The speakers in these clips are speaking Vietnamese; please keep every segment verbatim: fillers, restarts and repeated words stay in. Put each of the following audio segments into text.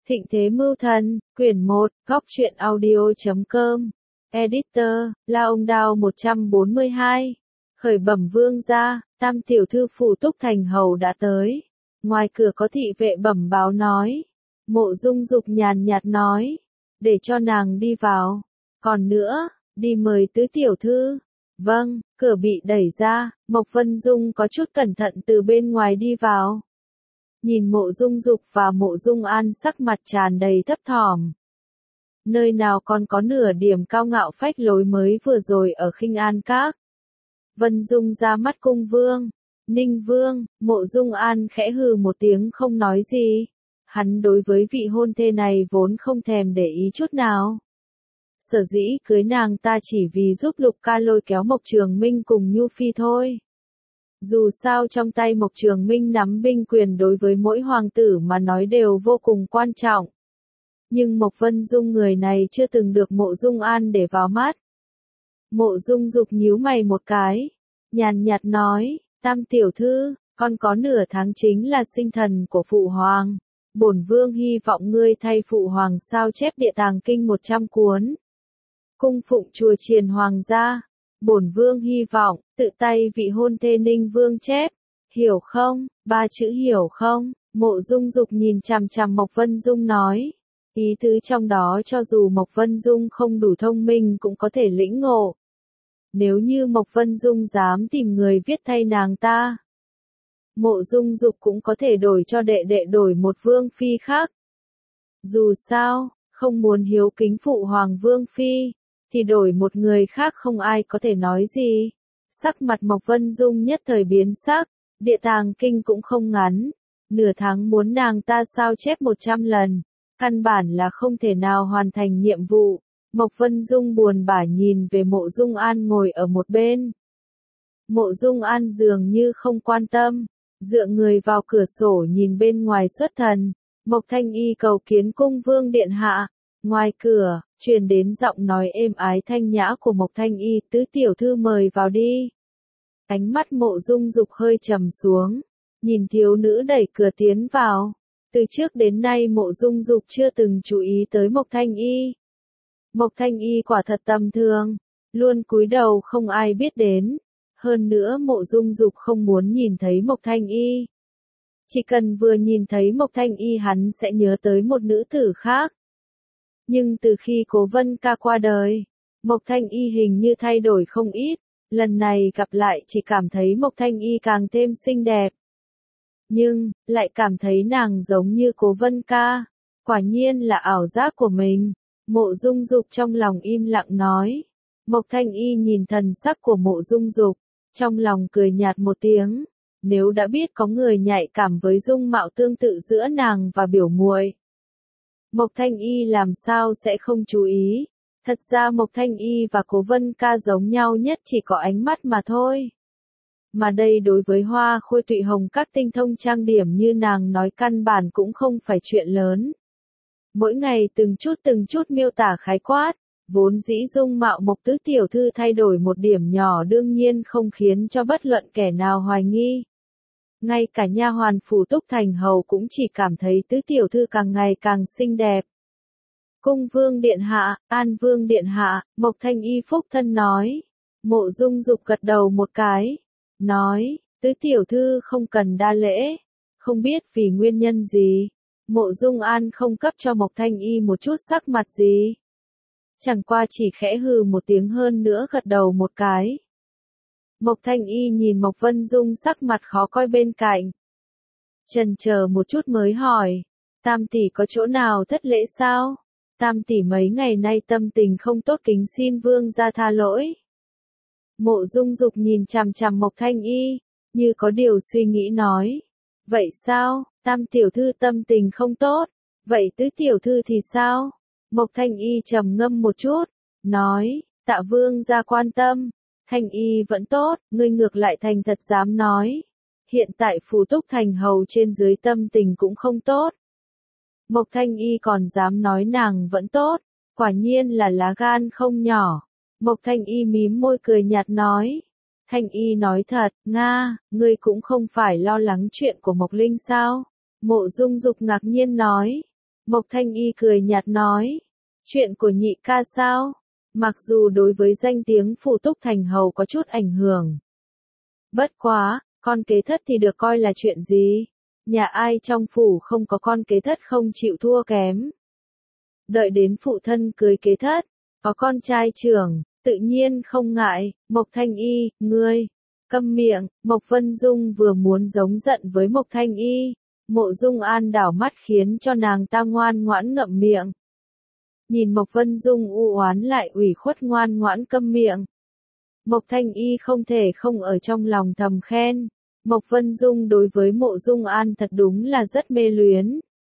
Thịnh Thế Mưu Thần, quyển một, góc truyện audio.com, editor, La Ông Đao một trăm bốn mươi hai. Khởi bẩm vương gia, tam tiểu thư phủ Túc Thành hầu đã tới. Ngoài cửa có thị vệ bẩm báo nói. Mộ Dung Dục nhàn nhạt nói, để cho nàng đi vào. Còn nữa, đi mời tứ tiểu thư. Vâng, cửa bị đẩy ra, Mộc Vân Dung có chút cẩn thận từ bên ngoài đi vào. Nhìn Mộ Dung Dục và Mộ Dung An sắc mặt tràn đầy thấp thỏm. Nơi nào còn có nửa điểm cao ngạo phách lối mới vừa rồi ở Khinh An Các. Vân Dung ra mắt cung vương, Ninh Vương, Mộ Dung An khẽ hừ một tiếng không nói gì. Hắn đối với vị hôn thê này vốn không thèm để ý chút nào. Sở dĩ cưới nàng ta chỉ vì giúp Lục Ca lôi kéo Mộc Trường Minh cùng Nhu Phi thôi. Dù sao trong tay Mộc Trường Minh nắm binh quyền đối với mỗi hoàng tử mà nói đều vô cùng quan trọng. Nhưng Mộc Vân Dung người này chưa từng được Mộ Dung An để vào mắt. Mộ Dung Dục nhíu mày một cái, nhàn nhạt nói, tam tiểu thư, con có nửa tháng chính là sinh thần của Phụ Hoàng. Bổn vương hy vọng ngươi thay Phụ Hoàng sao chép địa tàng kinh một trăm cuốn. Cung phụng chùa Triền Hoàng gia. Bổn vương hy vọng, tự tay vị hôn thê Ninh Vương chép. Hiểu không? Ba chữ hiểu không? Mộ Dung Dục nhìn chằm chằm Mộc Vân Dung nói. Ý tứ trong đó cho dù Mộc Vân Dung không đủ thông minh cũng có thể lĩnh ngộ. Nếu như Mộc Vân Dung dám tìm người viết thay nàng ta, Mộ Dung Dục cũng có thể đổi cho đệ đệ đổi một vương phi khác. Dù sao, không muốn hiếu kính Phụ Hoàng vương phi, thì đổi một người khác không ai có thể nói gì. Sắc mặt Mộc Vân Dung nhất thời biến sắc, địa tàng kinh cũng không ngắn. Nửa tháng muốn nàng ta sao chép một trăm lần, căn bản là không thể nào hoàn thành nhiệm vụ. Mộc Vân Dung buồn bã nhìn về Mộ Dung An ngồi ở một bên. Mộ Dung An dường như không quan tâm, dựa người vào cửa sổ nhìn bên ngoài xuất thần. Mộc Thanh Y cầu kiến cung vương điện hạ. Ngoài cửa, truyền đến giọng nói êm ái thanh nhã của Mộc Thanh Y, tứ tiểu thư mời vào đi. Ánh mắt Mộ Dung Dục hơi trầm xuống, nhìn thiếu nữ đẩy cửa tiến vào. Từ trước đến nay Mộ Dung Dục chưa từng chú ý tới Mộc Thanh Y. Mộc Thanh Y quả thật tầm thường, luôn cúi đầu không ai biết đến. Hơn nữa Mộ Dung Dục không muốn nhìn thấy Mộc Thanh Y. Chỉ cần vừa nhìn thấy Mộc Thanh Y hắn sẽ nhớ tới một nữ tử khác. Nhưng từ khi Cố Vân Ca qua đời, Mộc Thanh Y hình như thay đổi không ít, lần này gặp lại chỉ cảm thấy Mộc Thanh Y càng thêm xinh đẹp. Nhưng, lại cảm thấy nàng giống như Cố Vân Ca, quả nhiên là ảo giác của mình. Mộ Dung Dục trong lòng im lặng nói. Mộc Thanh Y nhìn thần sắc của Mộ Dung Dục, trong lòng cười nhạt một tiếng. Nếu đã biết có người nhạy cảm với dung mạo tương tự giữa nàng và biểu muội, Mộc Thanh Y làm sao sẽ không chú ý. Thật ra Mộc Thanh Y và Cố Vân Ca giống nhau nhất chỉ có ánh mắt mà thôi. Mà đây đối với Hoa Khôi Tụy Hồng các tinh thông trang điểm như nàng nói căn bản cũng không phải chuyện lớn. Mỗi ngày từng chút từng chút miêu tả khái quát, vốn dĩ dung mạo Mộc tứ tiểu thư thay đổi một điểm nhỏ đương nhiên không khiến cho bất luận kẻ nào hoài nghi. Ngay cả nha hoàn phủ Túc Thành hầu cũng chỉ cảm thấy tứ tiểu thư càng ngày càng xinh đẹp. Cung vương điện hạ, An vương điện hạ, Mộc Thanh Y phúc thân nói. Mộ Dung Dục gật đầu một cái, nói, tứ tiểu thư không cần đa lễ. Không biết vì nguyên nhân gì, Mộ Dung An không cấp cho Mộc Thanh Y một chút sắc mặt gì. Chẳng qua chỉ khẽ hừ một tiếng hơn nữa gật đầu một cái. Mộc Thanh Y nhìn Mộc Vân Dung sắc mặt khó coi bên cạnh. Chần chờ một chút mới hỏi, tam tỷ có chỗ nào thất lễ sao? Tam tỷ mấy ngày nay tâm tình không tốt kính xin vương gia tha lỗi. Mộ Dung Dục nhìn chằm chằm Mộc Thanh Y, như có điều suy nghĩ nói. Vậy sao, tam tiểu thư tâm tình không tốt, vậy tứ tiểu thư thì sao? Mộc Thanh Y trầm ngâm một chút, nói, tạ vương gia quan tâm. Thanh Y vẫn tốt, ngươi ngược lại thành thật dám nói. Hiện tại phủ Túc Thành hầu trên dưới tâm tình cũng không tốt. Mộc Thanh Y còn dám nói nàng vẫn tốt, quả nhiên là lá gan không nhỏ. Mộc Thanh Y mím môi cười nhạt nói. Thanh Y nói thật, Nga, ngươi cũng không phải lo lắng chuyện của Mộc Linh sao? Mộ Dung Dục ngạc nhiên nói. Mộc Thanh Y cười nhạt nói. Chuyện của nhị ca sao? Mặc dù đối với danh tiếng Phủ Túc Thành Hầu có chút ảnh hưởng. Bất quá, con kế thất thì được coi là chuyện gì? Nhà ai trong phủ không có con kế thất không chịu thua kém. Đợi đến phụ thân cưới kế thất, có con trai trưởng, tự nhiên không ngại. Mộc Thanh Y, ngươi, câm miệng. Mộc Vân Dung vừa muốn giống giận với Mộc Thanh Y. Mộ Dung An đảo mắt khiến cho nàng ta ngoan ngoãn ngậm miệng. Nhìn Mộc Vân Dung u oán lại ủy khuất ngoan ngoãn câm miệng. Mộc Thanh Y không thể không ở trong lòng thầm khen. Mộc Vân Dung đối với Mộ Dung An thật đúng là rất mê luyến.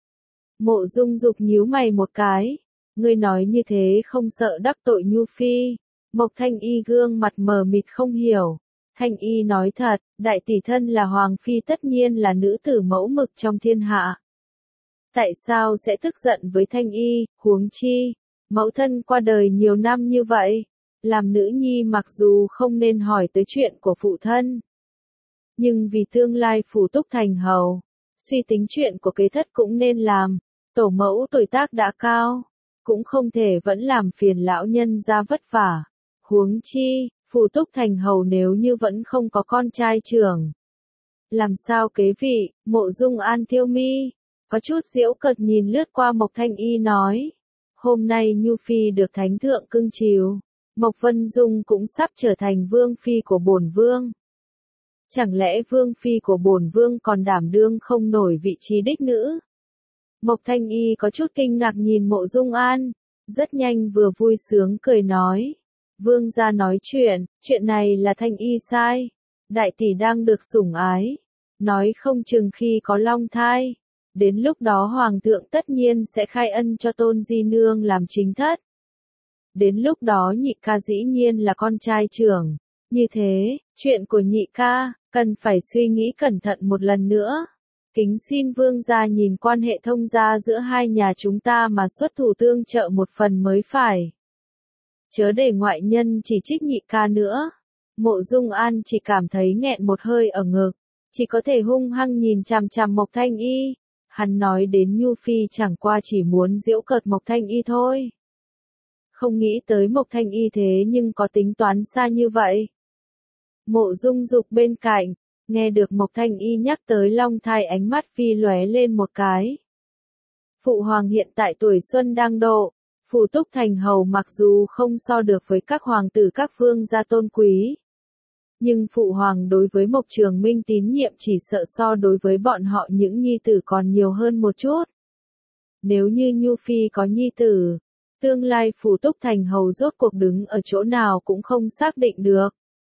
Mộ Dung Dục nhíu mày một cái. Ngươi nói như thế không sợ đắc tội Nhu Phi. Mộc Thanh Y gương mặt mờ mịt không hiểu. Thanh Y nói thật, đại tỷ thân là Hoàng Phi tất nhiên là nữ tử mẫu mực trong thiên hạ. Tại sao sẽ tức giận với Thanh Y, huống chi, mẫu thân qua đời nhiều năm như vậy, làm nữ nhi mặc dù không nên hỏi tới chuyện của phụ thân. Nhưng vì tương lai Phủ Túc Thành Hầu, suy tính chuyện của kế thất cũng nên làm, tổ mẫu tuổi tác đã cao, cũng không thể vẫn làm phiền lão nhân ra vất vả. Huống chi, Phủ Túc Thành Hầu nếu như vẫn không có con trai trưởng. Làm sao kế vị? Mộ Dung An thiêu mi, có chút giễu cợt nhìn lướt qua Mộc Thanh Y nói. Hôm nay Nhu Phi được Thánh Thượng cưng chiều, Mộc Vân Dung cũng sắp trở thành Vương Phi của bổn Vương. Chẳng lẽ Vương Phi của bổn Vương còn đảm đương không nổi vị trí đích nữ? Mộc Thanh Y có chút kinh ngạc nhìn Mộ Dung An, rất nhanh vừa vui sướng cười nói. Vương gia nói chuyện, chuyện này là Thanh Y sai. Đại tỷ đang được sủng ái. Nói không chừng khi có long thai. Đến lúc đó Hoàng thượng tất nhiên sẽ khai ân cho Tôn Di Nương làm chính thất. Đến lúc đó nhị ca dĩ nhiên là con trai trưởng. Như thế, chuyện của nhị ca, cần phải suy nghĩ cẩn thận một lần nữa. Kính xin vương gia nhìn quan hệ thông gia giữa hai nhà chúng ta mà xuất thủ tương trợ một phần mới phải. Chớ để ngoại nhân chỉ trích nhị ca nữa. Mộ Dung An chỉ cảm thấy nghẹn một hơi ở ngực, chỉ có thể hung hăng nhìn chằm chằm Mộc Thanh Y. Hắn nói đến Nhu Phi chẳng qua chỉ muốn giễu cợt Mộc Thanh Y thôi. Không nghĩ tới Mộc Thanh Y thế nhưng có tính toán xa như vậy. Mộ Dung Dục bên cạnh, nghe được Mộc Thanh Y nhắc tới long thai ánh mắt phi lóe lên một cái. Phụ hoàng hiện tại tuổi xuân đang độ, Phủ Túc Thành Hầu mặc dù không so được với các hoàng tử các vương gia tôn quý. Nhưng phụ hoàng đối với Mộc Trường Minh tín nhiệm chỉ sợ so đối với bọn họ những nhi tử còn nhiều hơn một chút. Nếu như Nhu Phi có nhi tử, tương lai Phủ Túc Thành Hầu rốt cuộc đứng ở chỗ nào cũng không xác định được.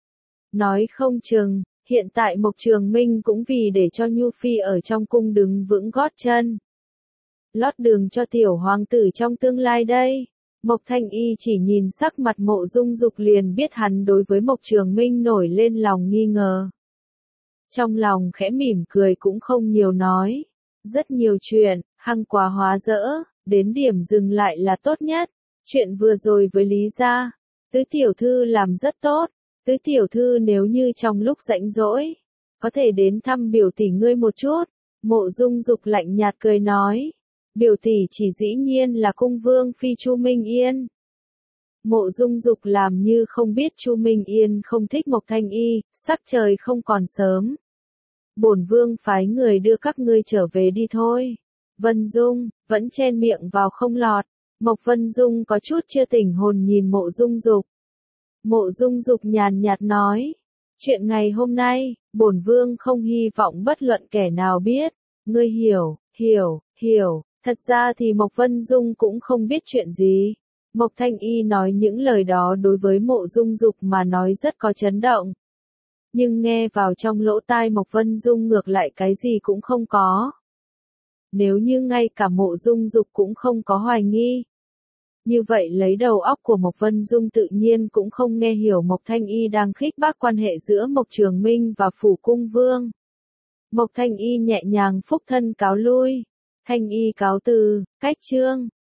Nói không chừng, hiện tại Mộc Trường Minh cũng vì để cho Nhu Phi ở trong cung đứng vững gót chân. Lót đường cho tiểu hoàng tử trong tương lai đây. Mộc Thanh Y chỉ nhìn sắc mặt Mộ Dung Dục liền biết hắn đối với Mộc Trường Minh nổi lên lòng nghi ngờ. Trong lòng khẽ mỉm cười cũng không nhiều nói. Rất nhiều chuyện, hăng quá hóa dỡ, đến điểm dừng lại là tốt nhất. Chuyện vừa rồi với Lý gia, tứ tiểu thư làm rất tốt. Tứ tiểu thư nếu như trong lúc rảnh rỗi, có thể đến thăm biểu tỷ ngươi một chút. Mộ Dung Dục lạnh nhạt cười nói. Biểu tỷ chỉ dĩ nhiên là cung vương phi Chu Minh Yên. Mộ Dung Dục làm như không biết Chu Minh Yên không thích Mộc Thanh Y, sắc trời không còn sớm. Bổn vương phái người đưa các ngươi trở về đi thôi. Vân Dung, vẫn chen miệng vào không lọt. Mộc Vân Dung có chút chưa tỉnh hồn nhìn Mộ Dung Dục. Mộ Dung Dục nhàn nhạt nói. Chuyện ngày hôm nay, bổn vương không hy vọng bất luận kẻ nào biết. Ngươi hiểu, hiểu, hiểu. Thật ra thì Mộc Vân Dung cũng không biết chuyện gì. Mộc Thanh Y nói những lời đó đối với Mộ Dung Dục mà nói rất có chấn động. Nhưng nghe vào trong lỗ tai Mộc Vân Dung ngược lại cái gì cũng không có. Nếu như ngay cả Mộ Dung Dục cũng không có hoài nghi. Như vậy lấy đầu óc của Mộc Vân Dung tự nhiên cũng không nghe hiểu Mộc Thanh Y đang khích bác quan hệ giữa Mộc Trường Minh và Phủ Cung Vương. Mộc Thanh Y nhẹ nhàng phúc thân cáo lui. Thanh Y cáo từ, cách chương.